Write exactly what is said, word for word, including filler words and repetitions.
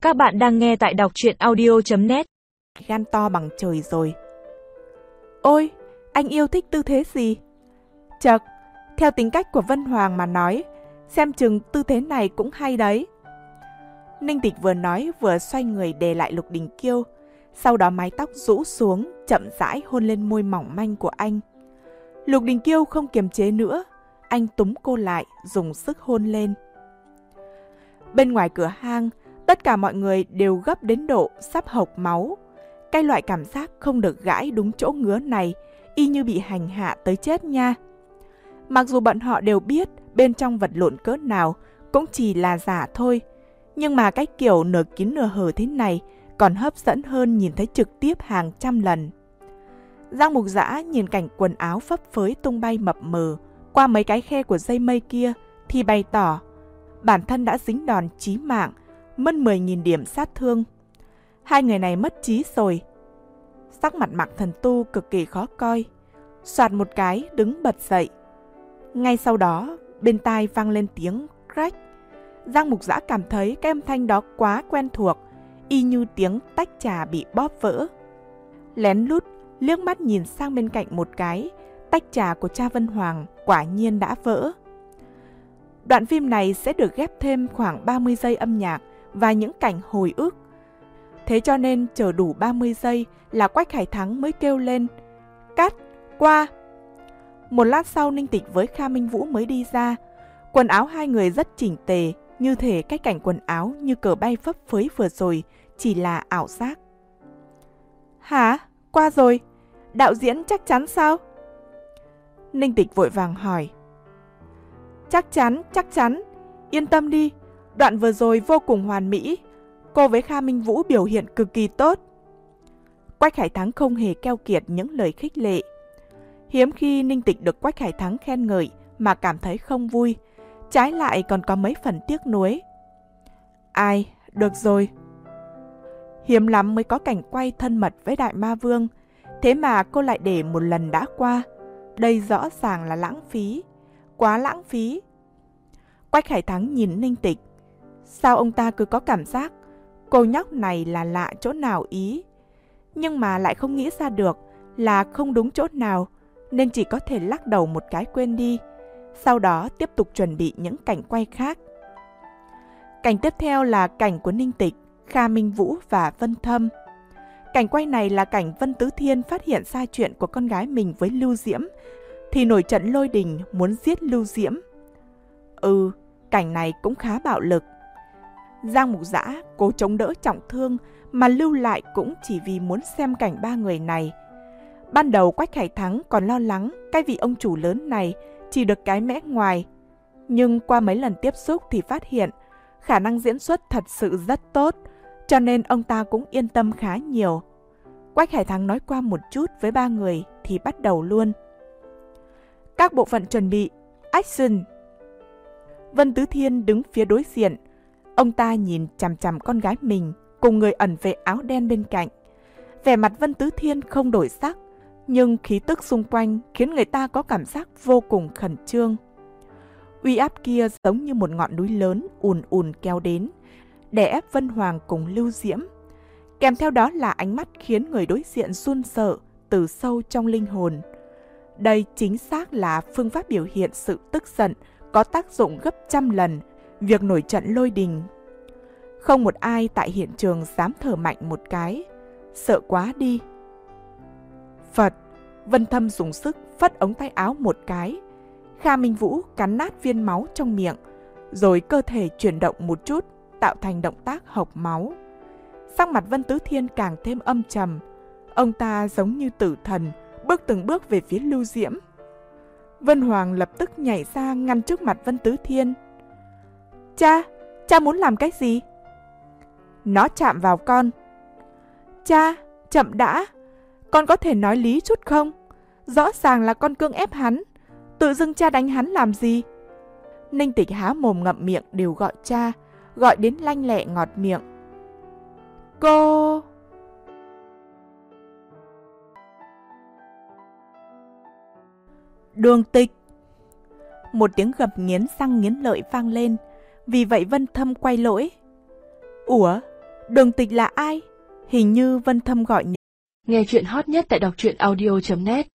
Các bạn đang nghe tại đọc truyện audio chấm net. Gan to bằng trời rồi. Ôi, anh yêu thích tư thế gì? Chật, theo tính cách của Vân Hoàng mà nói, xem chừng tư thế này cũng hay đấy. Ninh Tịch vừa nói vừa xoay người đè lại Lục Đình Kiêu, sau đó mái tóc rũ xuống, chậm rãi hôn lên môi mỏng manh của anh. Lục Đình Kiêu không kiềm chế nữa, anh túm cô lại, dùng sức hôn lên. Bên ngoài cửa hang, tất cả mọi người đều gấp đến độ sắp hộc máu. Cái loại cảm giác không được gãi đúng chỗ ngứa này, y như bị hành hạ tới chết nha. Mặc dù bọn họ đều biết bên trong vật lộn cỡ nào cũng chỉ là giả thôi, nhưng mà cái kiểu nửa kín nửa hở thế này còn hấp dẫn hơn nhìn thấy trực tiếp hàng trăm lần. Giang Mục Dã nhìn cảnh quần áo phấp phới tung bay mập mờ qua mấy cái khe của dây mây kia thì bày tỏ bản thân đã dính đòn chí mạng, mất mười nghìn điểm sát thương. Hai người này mất trí rồi. Sắc mặt Mạc Thần Tu cực kỳ khó coi, soạt một cái đứng bật dậy. Ngay sau đó, bên tai vang lên tiếng crack. Giang Mục Dã cảm thấy cái âm thanh đó quá quen thuộc, y như tiếng tách trà bị bóp vỡ. Lén lút liếc mắt nhìn sang bên cạnh một cái, tách trà của cha Vân Hoàng quả nhiên đã vỡ. Đoạn phim này sẽ được ghép thêm khoảng ba mươi giây âm nhạc và những cảnh hồi ức. Thế cho nên chờ đủ ba mươi giây là Quách Hải Thắng mới kêu lên cắt, qua. Một lát sau Ninh Tịch với Kha Minh Vũ mới đi ra. Quần áo hai người rất chỉnh tề, như thể cái cảnh quần áo như cờ bay phấp phới vừa rồi chỉ là ảo giác. Hả? Qua rồi? Đạo diễn chắc chắn sao? Ninh Tịch vội vàng hỏi. Chắc chắn, chắc chắn. Yên tâm đi, đoạn vừa rồi vô cùng hoàn mỹ. Cô với Kha Minh Vũ biểu hiện cực kỳ tốt. Quách Hải Thắng không hề keo kiệt những lời khích lệ. Hiếm khi Ninh Tịch được Quách Hải Thắng khen ngợi mà cảm thấy không vui, trái lại còn có mấy phần tiếc nuối. Ai, được rồi. Hiếm lắm mới có cảnh quay thân mật với Đại Ma Vương, thế mà cô lại để một lần đã qua. Đây rõ ràng là lãng phí, quá lãng phí. Quách Hải Thắng nhìn Ninh Tịch. Sao ông ta cứ có cảm giác cô nhóc này là lạ chỗ nào ý, nhưng mà lại không nghĩ ra được là không đúng chỗ nào, nên chỉ có thể lắc đầu một cái quên đi. Sau đó tiếp tục chuẩn bị những cảnh quay khác. Cảnh tiếp theo là cảnh của Ninh Tịch, Kha Minh Vũ và Vân Thâm. Cảnh quay này là cảnh Vân Tứ Thiên phát hiện ra chuyện của con gái mình với Lưu Diễm, thì nổi trận lôi đình muốn giết Lưu Diễm. Ừ, cảnh này cũng khá bạo lực. Giang Mục Dã cố chống đỡ trọng thương mà lưu lại cũng chỉ vì muốn xem cảnh ba người này. Ban đầu Quách Hải Thắng còn lo lắng cái vị ông chủ lớn này chỉ được cái mẽ ngoài, nhưng qua mấy lần tiếp xúc thì phát hiện khả năng diễn xuất thật sự rất tốt, cho nên ông ta cũng yên tâm khá nhiều. Quách Hải Thắng nói qua một chút với ba người thì bắt đầu luôn. Các bộ phận chuẩn bị, action! Vân Tứ Thiên đứng phía đối diện. Ông ta nhìn chằm chằm con gái mình cùng người ẩn vệ áo đen bên cạnh. Vẻ mặt Vân Tứ Thiên không đổi sắc, nhưng khí tức xung quanh khiến người ta có cảm giác vô cùng khẩn trương. Uy áp kia giống như một ngọn núi lớn ùn ùn kéo đến, đè ép Vân Hoàng cùng Lưu Diễm. Kèm theo đó là ánh mắt khiến người đối diện run sợ từ sâu trong linh hồn. Đây chính xác là phương pháp biểu hiện sự tức giận có tác dụng gấp trăm lần việc nổi trận lôi đình. Không một ai tại hiện trường dám thở mạnh một cái, sợ quá đi. Phật, Vân Thâm dùng sức phất ống tay áo một cái. Kha Minh Vũ cắn nát viên máu trong miệng, rồi cơ thể chuyển động một chút, tạo thành động tác hộc máu. Sắc mặt Vân Tứ Thiên càng thêm âm trầm. Ông ta giống như tử thần, bước từng bước về phía Lưu Diễm. Vân Hoàng lập tức nhảy ra ngăn trước mặt Vân Tứ Thiên. Cha, cha muốn làm cái gì? Nó chạm vào con. Cha, chậm đã. Con có thể nói lý chút không? Rõ ràng là con cưỡng ép hắn. Tự dưng cha đánh hắn làm gì? Ninh Tịch há mồm ngậm miệng đều gọi cha, gọi đến lanh lẹ ngọt miệng. Cô... Đường Tịch. Một tiếng gầm nghiến răng nghiến lợi vang lên, vì vậy Vân Thâm quay lỗi. Ủa, Đường Tịch là ai? Hình như Vân Thâm gọi nhầm. Nghe chuyện hot nhất tại đọc truyện audio chấm net